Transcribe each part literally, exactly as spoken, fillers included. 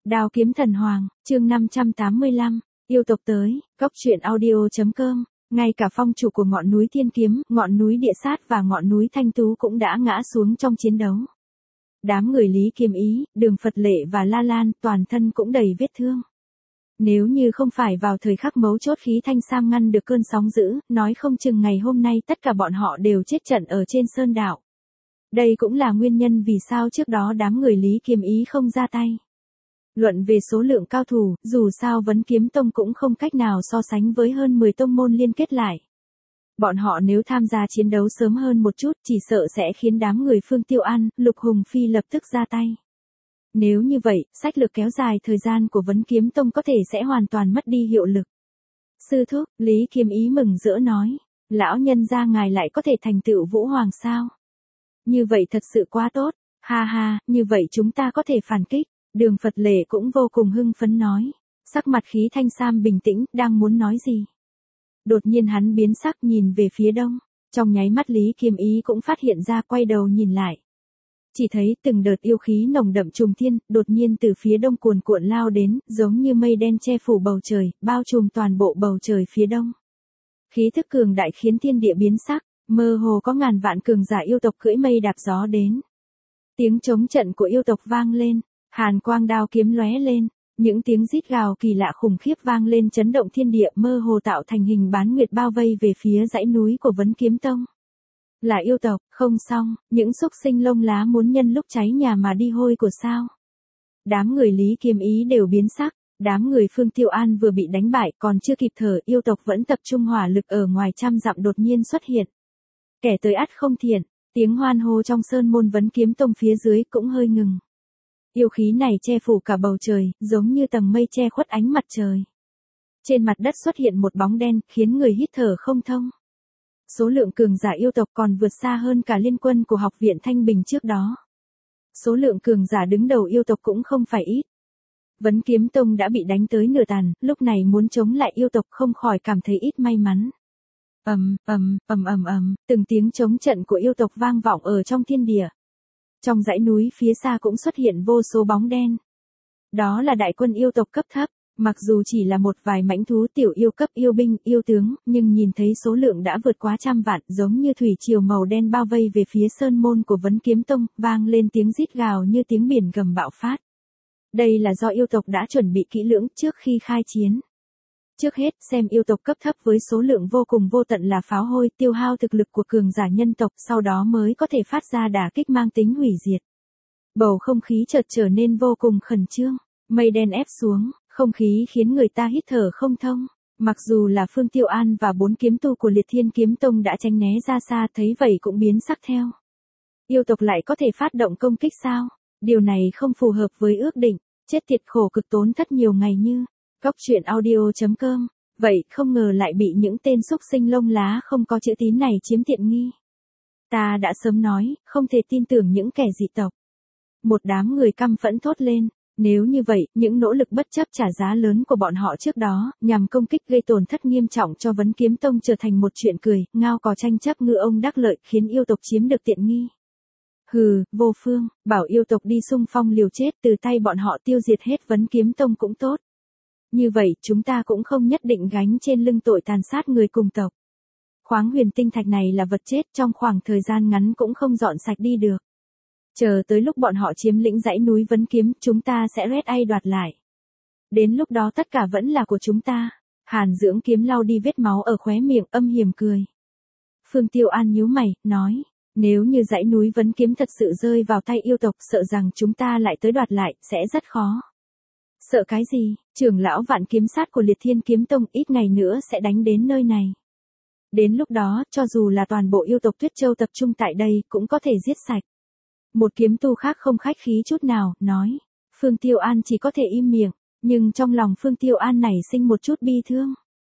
Đao kiếm thần hoàng, chương năm trăm tám mươi lăm, yêu tộc tới, cốc truyện audio.com, ngay cả phong chủ của ngọn núi Thiên Kiếm, ngọn núi Địa Sát và ngọn núi Thanh Tú cũng đã ngã xuống trong chiến đấu. Đám người Lý Kiếm Ý, Đường Phật Lệ và La Lan toàn thân cũng đầy vết thương. Nếu như không phải vào thời khắc mấu chốt khí thanh sam ngăn được cơn sóng dữ, nói không chừng ngày hôm nay tất cả bọn họ đều chết trận ở trên sơn đảo. Đây cũng là nguyên nhân vì sao trước đó đám người Lý Kiếm Ý không ra tay. Luận về số lượng cao thủ, dù sao Vấn Kiếm Tông cũng không cách nào so sánh với hơn mười tông môn liên kết lại. Bọn họ nếu tham gia chiến đấu sớm hơn một chút chỉ sợ sẽ khiến đám người Phương Tiêu An, Lục Hùng Phi lập tức ra tay. Nếu như vậy, sách lược kéo dài thời gian của Vấn Kiếm Tông có thể sẽ hoàn toàn mất đi hiệu lực. Sư thúc, Lý Kiếm Ý mừng rỡ nói, lão nhân gia ngài lại có thể thành tựu Vũ Hoàng sao? Như vậy thật sự quá tốt, ha ha, như vậy chúng ta có thể phản kích. Đường Phật Lệ cũng vô cùng hưng phấn nói, sắc mặt khí thanh sam bình tĩnh, đang muốn nói gì. Đột nhiên hắn biến sắc nhìn về phía đông, trong nháy mắt Lý Kiếm Ý cũng phát hiện ra quay đầu nhìn lại. Chỉ thấy từng đợt yêu khí nồng đậm trùng thiên, đột nhiên từ phía đông cuồn cuộn lao đến, giống như mây đen che phủ bầu trời, bao trùm toàn bộ bầu trời phía đông. Khí thức cường đại khiến thiên địa biến sắc, mơ hồ có ngàn vạn cường giả yêu tộc cưỡi mây đạp gió đến. Tiếng trống trận của yêu tộc vang lên. Hàn quang đao kiếm lóe lên, những tiếng rít gào kỳ lạ khủng khiếp vang lên chấn động thiên địa mơ hồ tạo thành hình bán nguyệt bao vây về phía dãy núi của Vấn Kiếm Tông. Là yêu tộc, không xong, những xúc sinh lông lá muốn nhân lúc cháy nhà mà đi hôi của sao. Đám người Lý Kiếm Ý đều biến sắc, đám người Phương Tiêu An vừa bị đánh bại còn chưa kịp thở yêu tộc vẫn tập trung hỏa lực ở ngoài trăm dặm đột nhiên xuất hiện. Kẻ tới ắt không thiện, tiếng hoan hô trong sơn môn Vấn Kiếm Tông phía dưới cũng hơi ngừng. Yêu khí này che phủ cả bầu trời, giống như tầng mây che khuất ánh mặt trời. Trên mặt đất xuất hiện một bóng đen, khiến người hít thở không thông. Số lượng cường giả yêu tộc còn vượt xa hơn cả liên quân của học viện Thanh Bình trước đó. Số lượng cường giả đứng đầu yêu tộc cũng không phải ít. Vấn Kiếm Tông đã bị đánh tới nửa tàn, lúc này muốn chống lại yêu tộc không khỏi cảm thấy ít may mắn. Ầm, ầm, ầm ầm ầm, từng tiếng chống trận của yêu tộc vang vọng ở trong thiên địa. Trong dãy núi phía xa cũng xuất hiện vô số bóng đen. Đó là đại quân yêu tộc cấp thấp, mặc dù chỉ là một vài mãnh thú tiểu yêu cấp yêu binh, yêu tướng, nhưng nhìn thấy số lượng đã vượt quá trăm vạn, giống như thủy triều màu đen bao vây về phía sơn môn của Vấn Kiếm Tông, vang lên tiếng rít gào như tiếng biển gầm bạo phát. Đây là do yêu tộc đã chuẩn bị kỹ lưỡng trước khi khai chiến. Trước hết, xem yêu tộc cấp thấp với số lượng vô cùng vô tận là pháo hôi tiêu hao thực lực của cường giả nhân tộc, sau đó mới có thể phát ra đả kích mang tính hủy diệt. Bầu không khí chợt trở nên vô cùng khẩn trương, mây đen ép xuống, không khí khiến người ta hít thở không thông. Mặc dù là Phương Tiêu An và bốn kiếm tu của Liệt Thiên Kiếm Tông đã tránh né ra xa thấy vậy cũng biến sắc theo. Yêu tộc lại có thể phát động công kích sao? Điều này không phù hợp với ước định, chết tiệt khổ cực tốn thất nhiều ngày như. Cốc truyện audio.com, vậy không ngờ lại bị những tên xúc sinh lông lá không có chữ tín này chiếm tiện nghi. Ta đã sớm nói, không thể tin tưởng những kẻ dị tộc. Một đám người căm phẫn thốt lên, nếu như vậy, những nỗ lực bất chấp trả giá lớn của bọn họ trước đó, nhằm công kích gây tổn thất nghiêm trọng cho Vấn Kiếm Tông trở thành một chuyện cười, ngao cò tranh chấp ngư ông đắc lợi khiến yêu tộc chiếm được tiện nghi. Hừ, vô phương, bảo yêu tộc đi xung phong liều chết từ tay bọn họ tiêu diệt hết Vấn Kiếm Tông cũng tốt. Như vậy, chúng ta cũng không nhất định gánh trên lưng tội tàn sát người cùng tộc. Khoáng huyền tinh thạch này là vật chết trong khoảng thời gian ngắn cũng không dọn sạch đi được. Chờ tới lúc bọn họ chiếm lĩnh dãy núi Vấn Kiếm, chúng ta sẽ rét ai đoạt lại. Đến lúc đó tất cả vẫn là của chúng ta. Hàn Dưỡng Kiếm lau đi vết máu ở khóe miệng âm hiểm cười. Phương Tiêu An nhíu mày, nói, nếu như dãy núi Vấn Kiếm thật sự rơi vào tay yêu tộc sợ rằng chúng ta lại tới đoạt lại, sẽ rất khó. Sợ cái gì, trưởng lão Vạn Kiếm Sát của Liệt Thiên Kiếm Tông ít ngày nữa sẽ đánh đến nơi này. Đến lúc đó, cho dù là toàn bộ yêu tộc Tuyết Châu tập trung tại đây, cũng có thể giết sạch. Một kiếm tu khác không khách khí chút nào, nói. Phương Tiêu An chỉ có thể im miệng, nhưng trong lòng Phương Tiêu An nảy sinh một chút bi thương.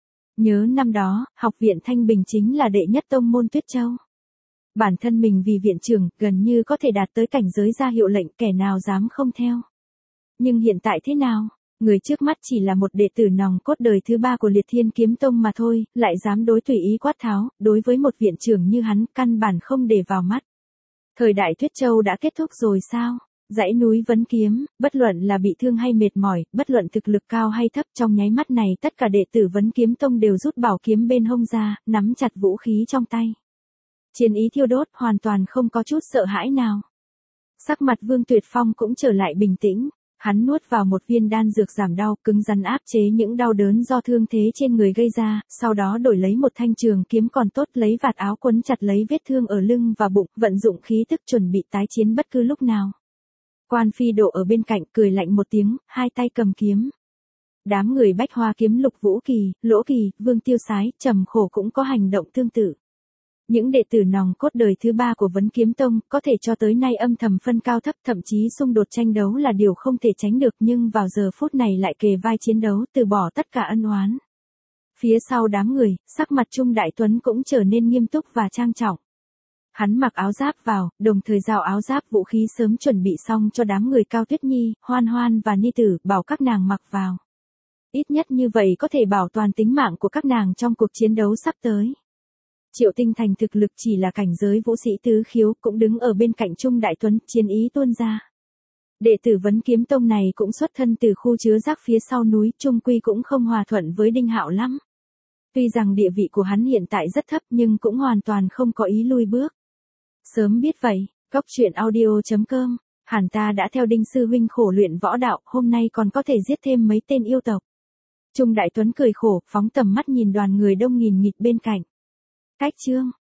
Nhớ năm đó, học viện Thanh Bình chính là đệ nhất tông môn Tuyết Châu. Bản thân mình vì viện trưởng, gần như có thể đạt tới cảnh giới ra hiệu lệnh, kẻ nào dám không theo. Nhưng hiện tại thế nào? Người trước mắt chỉ là một đệ tử nòng cốt đời thứ ba của Liệt Thiên Kiếm Tông mà thôi, lại dám đối tùy ý quát tháo, đối với một viện trưởng như hắn, căn bản không để vào mắt. Thời đại Tuyết Châu đã kết thúc rồi sao? Dãy núi Vấn Kiếm, bất luận là bị thương hay mệt mỏi, bất luận thực lực cao hay thấp, trong nháy mắt này tất cả đệ tử Vấn Kiếm Tông đều rút bảo kiếm bên hông ra, nắm chặt vũ khí trong tay. Chiến ý thiêu đốt, hoàn toàn không có chút sợ hãi nào. Sắc mặt Vương Tuyệt Phong cũng trở lại bình tĩnh, hắn nuốt vào một viên đan dược giảm đau, cứng rắn áp chế những đau đớn do thương thế trên người gây ra, sau đó đổi lấy một thanh trường kiếm còn tốt, lấy vạt áo quấn chặt lấy vết thương ở lưng và bụng, vận dụng khí tức chuẩn bị tái chiến bất cứ lúc nào. Quan Phi Độ ở bên cạnh cười lạnh một tiếng, hai tay cầm kiếm. Đám người Bách Hoa Kiếm Lục Vũ Kỳ, Lỗ Kỳ, Vương Tiêu Sái, Trầm Khổ cũng có hành động tương tự. Những đệ tử nòng cốt đời thứ ba của Vấn Kiếm Tông, có thể cho tới nay âm thầm phân cao thấp, thậm chí xung đột tranh đấu là điều không thể tránh được, nhưng vào giờ phút này lại kề vai chiến đấu, từ bỏ tất cả ân oán. Phía sau đám người, sắc mặt Trung Đại Tuấn cũng trở nên nghiêm túc và trang trọng. Hắn mặc áo giáp vào, đồng thời giao áo giáp vũ khí sớm chuẩn bị xong cho đám người Cao Tuyết Nhi, Hoan Hoan và Ni Tử, bảo các nàng mặc vào. Ít nhất như vậy có thể bảo toàn tính mạng của các nàng trong cuộc chiến đấu sắp tới. Triệu Tinh Thành thực lực chỉ là cảnh giới vũ sĩ tứ khiếu, cũng đứng ở bên cạnh Trung Đại Tuấn, chiến ý tuôn ra. Đệ tử Vấn Kiếm Tông này cũng xuất thân từ khu chứa rác phía sau núi, chung quy cũng không hòa thuận với Đinh Hạo lắm. Tuy rằng địa vị của hắn hiện tại rất thấp nhưng cũng hoàn toàn không có ý lui bước. Sớm biết vậy, Cốc Truyện Audio chấm com, hẳn ta đã theo Đinh sư huynh khổ luyện võ đạo, hôm nay còn có thể giết thêm mấy tên yêu tộc. Trung Đại Tuấn cười khổ, phóng tầm mắt nhìn đoàn người đông nghìn nghịt bên cạnh. Cách chương